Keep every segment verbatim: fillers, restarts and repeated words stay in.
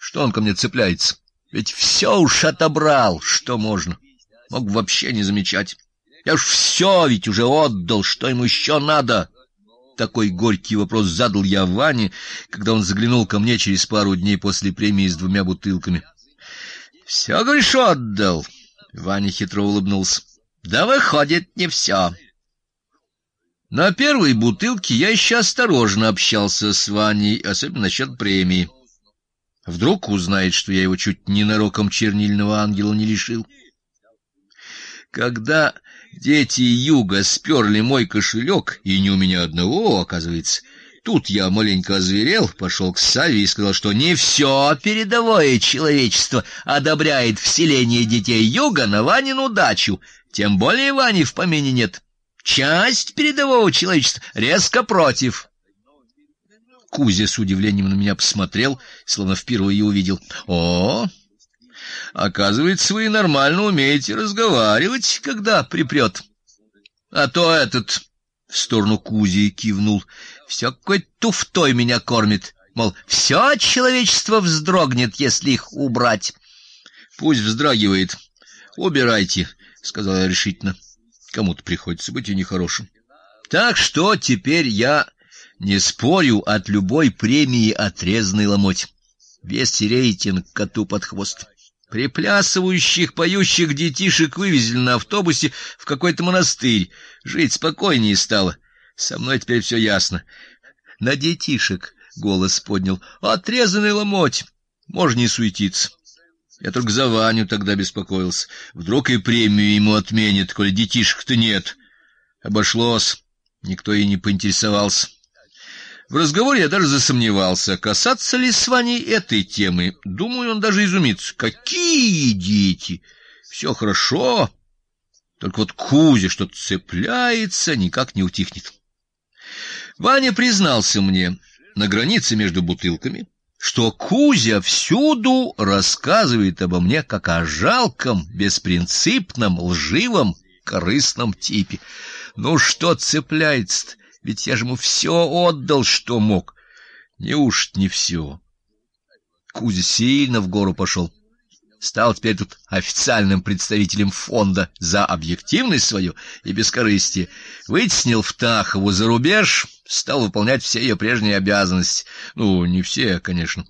Что он ко мне цепляется? Ведь все уж отобрал, что можно. Мог вообще не замечать. Я уж все ведь уже отдал, что ему еще надо? Такой горький вопрос задал я Ване, когда он заглянул ко мне через пару дней после премии с двумя бутылками. — Все, говоришь, отдал? Ваня хитро улыбнулся. — Да выходит, не все. На первой бутылке я еще осторожно общался с Ваней, особенно насчет премии. Вдруг узнает, что я его чуть ненароком чернильного ангела не лишил. Когда дети Юга сперли мой кошелек, и не у меня одного, оказывается, тут я маленько озверел, пошел к Саве и сказал, что не все передовое человечество одобряет вселение детей Юга на Ванину дачу, тем более Вани в помине нет. Часть передового человечества резко против. Кузя с удивлением на меня посмотрел, словно впервые увидел. — О, оказывается, вы нормально умеете разговаривать, когда припрет. А то этот, в сторону Кузи кивнул, все какой-то туфтой меня кормит. Мол, все человечество вздрогнет, если их убрать. — Пусть вздрагивает. Убирайте, — сказал я решительно. Кому-то приходится быть и нехорошим. Так что теперь я не спорю, от любой премии отрезанный ломоть. Весь рейтинг коту под хвост. Приплясывающих, поющих детишек вывезли на автобусе в какой-то монастырь. Жить спокойнее стало. Со мной теперь все ясно. На детишек голос поднял. Отрезанный ломоть. Можно не суетиться. Я только за Ваню тогда беспокоился. Вдруг и премию ему отменят, коли детишек-то нет. Обошлось. Никто и не поинтересовался. В разговоре я даже засомневался, касаться ли с Ваней этой темы. Думаю, он даже изумится. Какие дети! Все хорошо. Только вот Кузя что-то цепляется, никак не утихнет. Ваня признался мне на границе между бутылками, что Кузя всюду рассказывает обо мне как о жалком, беспринципном, лживом, корыстном типе. Ну что цепляется-то? Ведь я же ему все отдал, что мог. Неужто не все? Кузя сильно в гору пошел. Стал теперь тут официальным представителем фонда за объективность свою и бескорыстие. Вытеснил Втахову за рубеж, стал выполнять все ее прежние обязанности. Ну, не все, конечно.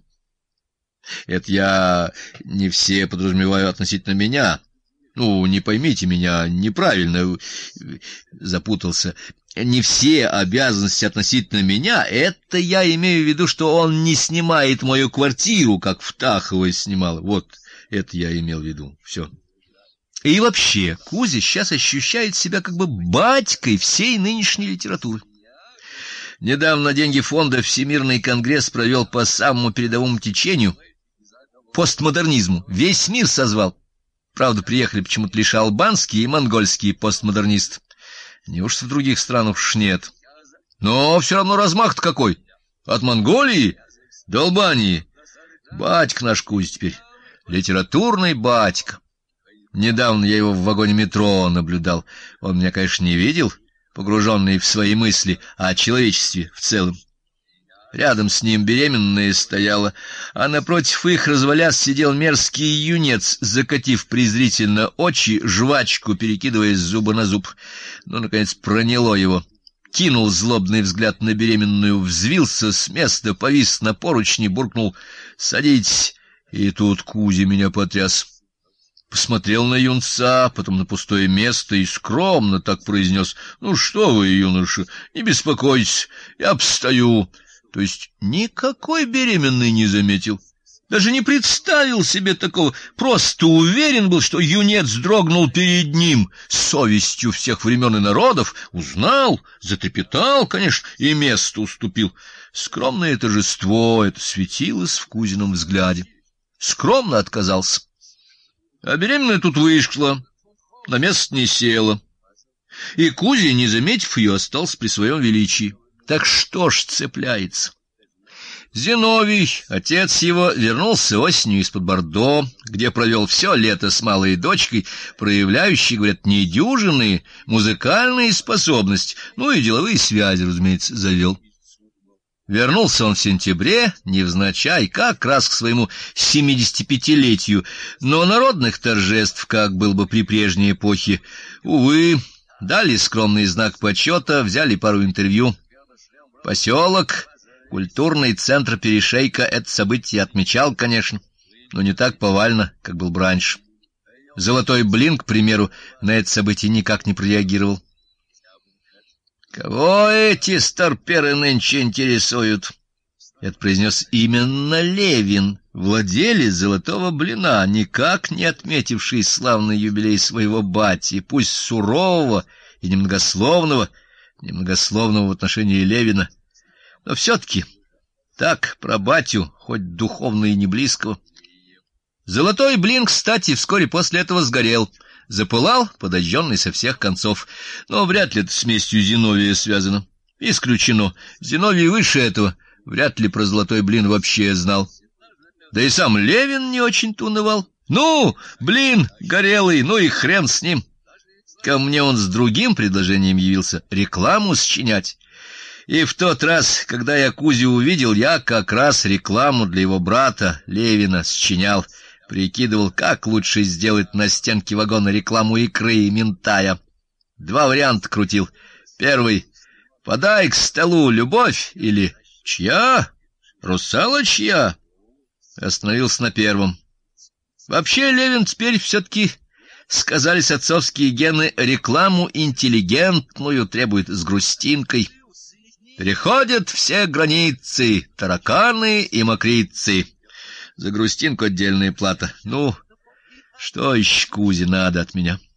Это я не все подразумеваю относительно меня. Ну, не поймите меня неправильно, запутался. Не все обязанности относительно меня, это я имею в виду, что он не снимает мою квартиру, как Втахова снимала. Вот это я имел в виду. Все. И вообще, Кузя сейчас ощущает себя как бы батькой всей нынешней литературы. Недавно на деньги фонда Всемирный конгресс провел по самому передовому течению, постмодернизму. Весь мир созвал. Правда, приехали почему-то лишь албанские и монгольские постмодернисты. Неужто в других странах уж нет? Но все равно размах-то какой. От Монголии до Албании. Батька наш Кузя теперь. Литературный батька. Недавно я его в вагоне метро наблюдал. Он меня, конечно, не видел, погруженный в свои мысли о человечестве в целом. Рядом с ним беременная стояла, а напротив их, развалясь, сидел мерзкий юнец, закатив презрительно очи, жвачку перекидывая с зуба на зуб. Ну, наконец, проняло его. Кинул злобный взгляд на беременную, взвился с места, повис на поручни, буркнул: «Садитесь!» И тут Кузя меня потряс. Посмотрел на юнца, потом на пустое место и скромно так произнес: «Ну что вы, юноша, не беспокойтесь, я обстою». То есть никакой беременный не заметил, даже не представил себе такого, просто уверен был, что юнец дрогнул перед ним с совестью всех времен и народов, узнал, затрепетал, конечно, и место уступил. Скромное торжество это светилось в Кузином взгляде. Скромно отказался. А беременная тут вышла, на место не села. И Кузя, не заметив ее, остался при своем величии. Так что ж цепляется? Зиновий, отец его, вернулся осенью из-под Бордо, где провел все лето с малой дочкой, проявляющей, говорят, недюжинные музыкальные способности, ну и деловые связи, разумеется, завел. Вернулся он в сентябре, невзначай, как раз к своему семидесятипятилетию, но народных торжеств, как было бы при прежней эпохе, увы, дали скромный знак почета, взяли пару интервью. Поселок, культурный центр Перешейка это событие отмечал, конечно, но не так повально, как был бы раньше. Золотой блин, к примеру, на это событие никак не прореагировал. «Кого эти старперы нынче интересуют?» Это произнес именно Левин, владелец золотого блина, никак не отметивший славный юбилей своего бати, пусть сурового и немногословного, немногословного в отношении Левина, но все-таки так про батю, хоть духовно и не близкого. Золотой блин, кстати, вскоре после этого сгорел, запылал, подожженный со всех концов, но вряд ли это с местью Зиновия связано. Исключено. Зиновий выше этого вряд ли про золотой блин вообще знал. Да и сам Левин не очень-то унывал. Ну, блин, горелый, ну и хрен с ним. Ко мне он с другим предложением явился — рекламу сочинять. И в тот раз, когда я Кузю увидел, я как раз рекламу для его брата Левина сочинял. Прикидывал, как лучше сделать на стенке вагона рекламу икры и минтая. Два варианта крутил. Первый — подай к столу любовь, или чья? Русалочья? Остановился на первом. Вообще, Левин теперь все-таки, сказались отцовские гены, рекламу интеллигентную требует с грустинкой. Переходят все границы, тараканы и мокрицы. За грустинку отдельная плата. Ну, что еще Кузе надо от меня?